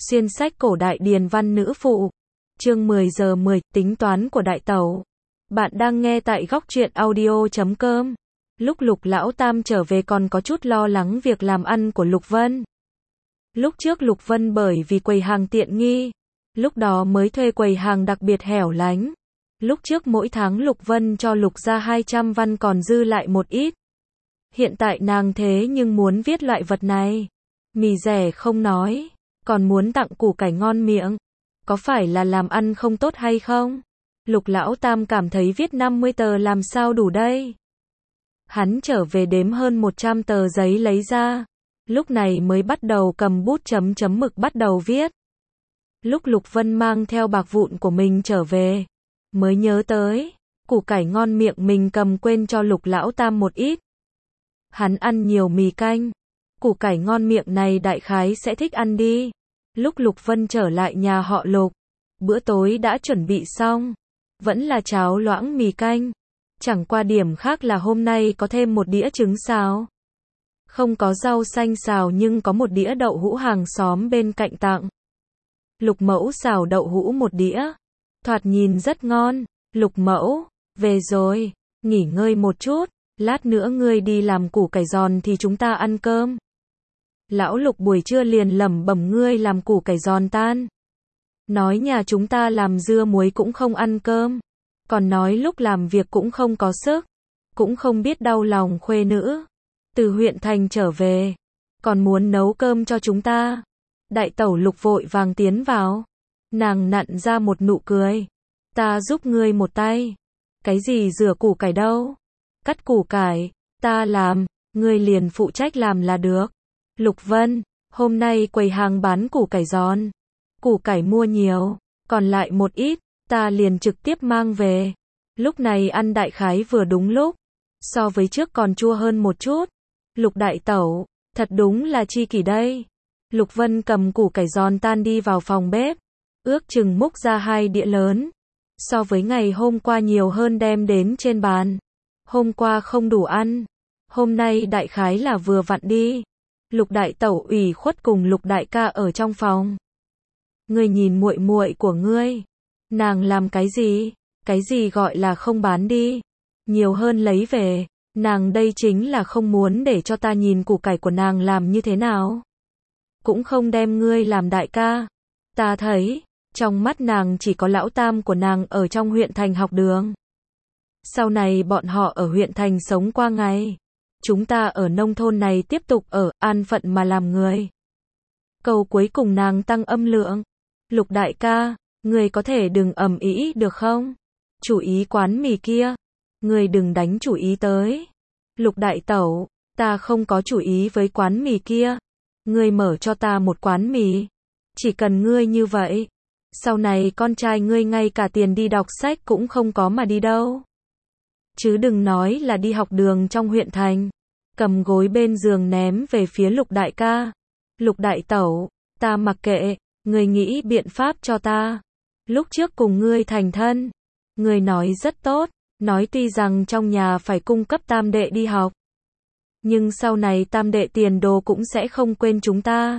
Xuyên sách cổ đại điền văn nữ phụ. Chương 10 giờ 10, tính toán của đại tẩu. Bạn đang nghe tại góc truyện audio.com. Lúc Lục Lão Tam trở về còn có chút lo lắng việc làm ăn của Lục Vân. Lúc trước Lục Vân bởi vì quầy hàng tiện nghi, lúc đó mới thuê quầy hàng đặc biệt hẻo lánh. Lúc trước mỗi tháng Lục Vân cho Lục ra 200 văn còn dư lại một ít. Hiện tại nàng thế nhưng muốn viết loại vật này. Mì rẻ không nói, còn muốn tặng củ cải ngon miệng. Có phải là làm ăn không tốt hay không? Lục Lão Tam cảm thấy viết 50 tờ làm sao đủ đây? Hắn trở về đếm hơn 100 tờ giấy lấy ra. Lúc này mới bắt đầu cầm bút chấm mực bắt đầu viết. Lúc Lục Vân mang theo bạc vụn của mình trở về, mới nhớ tới, củ cải ngon miệng mình cầm quên cho Lục Lão Tam một ít. Hắn ăn nhiều mì canh, củ cải ngon miệng này đại khái sẽ thích ăn đi. Lúc Lục Vân trở lại nhà họ Lục, bữa tối đã chuẩn bị xong, vẫn là cháo loãng mì canh. Chẳng qua điểm khác là hôm nay có thêm một đĩa trứng xào. Không có rau xanh xào nhưng có một đĩa đậu hũ hàng xóm bên cạnh tặng. Lục Mẫu xào đậu hũ một đĩa, thoạt nhìn rất ngon. Lục Mẫu, về rồi, nghỉ ngơi một chút, lát nữa ngươi đi làm củ cải giòn thì chúng ta ăn cơm. Lão Lục buổi trưa liền lẩm bẩm ngươi làm củ cải giòn tan. Nói nhà chúng ta làm dưa muối cũng không ăn cơm. Còn nói lúc làm việc cũng không có sức. Cũng không biết đau lòng khuê nữ. Từ huyện thành trở về. Còn muốn nấu cơm cho chúng ta. Đại tẩu Lục vội vàng tiến vào. Nàng nặn ra một nụ cười. Ta giúp ngươi một tay. Cái gì rửa củ cải đâu? Cắt củ cải, ta làm, ngươi liền phụ trách làm là được. Lục Vân, hôm nay quầy hàng bán củ cải giòn. Củ cải mua nhiều, còn lại một ít, ta liền trực tiếp mang về. Lúc này ăn đại khái vừa đúng lúc, so với trước còn chua hơn một chút. Lục đại tẩu, thật đúng là chi kỷ đây. Lục Vân cầm củ cải giòn tan đi vào phòng bếp, ước chừng múc ra 2 đĩa lớn. So với ngày hôm qua nhiều hơn đem đến trên bàn. Hôm qua không đủ ăn, hôm nay đại khái là vừa vặn đi. Lục đại tẩu ủy khuất cùng Lục đại ca ở trong phòng. Ngươi nhìn muội muội của ngươi, nàng làm cái gì gọi là không bán đi, nhiều hơn lấy về, nàng đây chính là không muốn để cho ta nhìn củ cải của nàng làm như thế nào. Cũng không đem ngươi làm đại ca. Ta thấy, trong mắt nàng chỉ có lão tam của nàng ở trong huyện thành học đường. Sau này bọn họ ở huyện thành sống qua ngày. Chúng ta ở nông thôn này tiếp tục ở, an phận mà làm người. Câu cuối cùng nàng tăng âm lượng. Lục đại ca, người có thể đừng ầm ĩ được không? Chủ ý quán mì kia, người đừng đánh chủ ý tới. Lục đại tẩu, ta không có chủ ý với quán mì kia. Ngươi mở cho ta một quán mì. Chỉ cần ngươi như vậy. Sau này con trai ngươi ngay cả tiền đi đọc sách cũng không có mà đi đâu. Chứ đừng nói là đi học đường trong huyện thành. Cầm gối bên giường ném về phía Lục đại ca. Lục đại tẩu, ta mặc kệ, ngươi nghĩ biện pháp cho ta. Lúc trước cùng ngươi thành thân, ngươi nói rất tốt, nói tuy rằng trong nhà phải cung cấp tam đệ đi học. Nhưng sau này tam đệ tiền đồ cũng sẽ không quên chúng ta.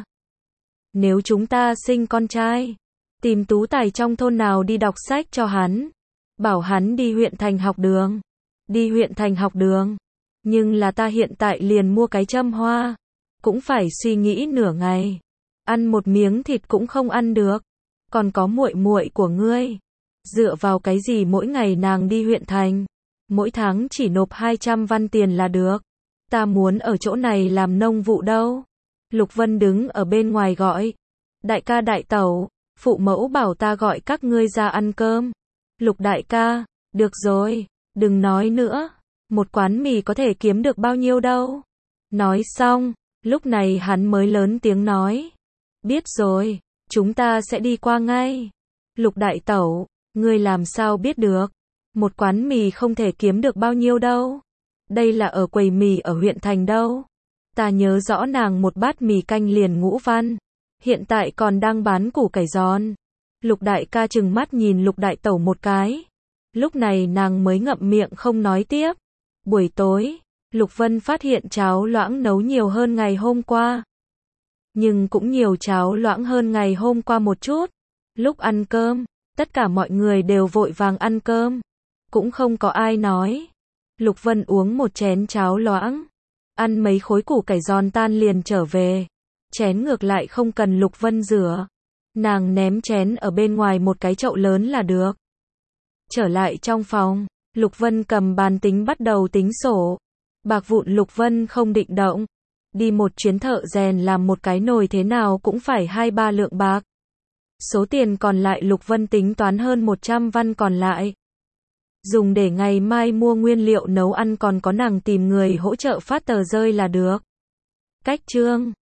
Nếu chúng ta sinh con trai, tìm tú tài trong thôn nào đi đọc sách cho hắn. Bảo hắn đi huyện thành học đường. Đi huyện thành học đường. Nhưng là ta hiện tại liền mua cái châm hoa. Cũng phải suy nghĩ nửa ngày. Ăn một miếng thịt cũng không ăn được. Còn có muội muội của ngươi. Dựa vào cái gì mỗi ngày nàng đi huyện thành. Mỗi tháng chỉ nộp 200 văn tiền là được. Ta muốn ở chỗ này làm nông vụ đâu. Lục Vân đứng ở bên ngoài gọi. Đại ca đại tẩu, phụ mẫu bảo ta gọi các ngươi ra ăn cơm. Lục đại ca, được rồi, đừng nói nữa. Một quán mì có thể kiếm được bao nhiêu đâu. Nói xong, lúc này hắn mới lớn tiếng nói. Biết rồi, chúng ta sẽ đi qua ngay. Lục đại tẩu, ngươi làm sao biết được. Một quán mì không thể kiếm được bao nhiêu đâu. Đây là ở quầy mì ở huyện thành đâu. Ta nhớ rõ nàng một bát mì canh liền ngũ văn. Hiện tại còn đang bán củ cải giòn. Lục đại ca trừng mắt nhìn Lục đại tẩu một cái. Lúc này nàng mới ngậm miệng không nói tiếp. Buổi tối, Lục Vân phát hiện cháo loãng nấu nhiều hơn ngày hôm qua. nhưng cũng nhiều cháo loãng hơn ngày hôm qua một chút. Lúc ăn cơm, tất cả mọi người đều vội vàng ăn cơm, cũng không có ai nói. Lục Vân uống một chén cháo loãng, ăn mấy khối củ cải giòn tan liền trở về. Chén ngược lại không cần Lục Vân rửa, nàng ném chén ở bên ngoài một cái chậu lớn là được. Trở lại trong phòng, Lục Vân cầm bàn tính bắt đầu tính sổ. Bạc vụn Lục Vân không định động. Đi một chuyến thợ rèn làm một cái nồi thế nào cũng phải 2-3 lượng bạc. Số tiền còn lại Lục Vân tính toán hơn 100 văn còn lại. Dùng để ngày mai mua nguyên liệu nấu ăn, còn có nàng tìm người hỗ trợ phát tờ rơi là được. Cách chương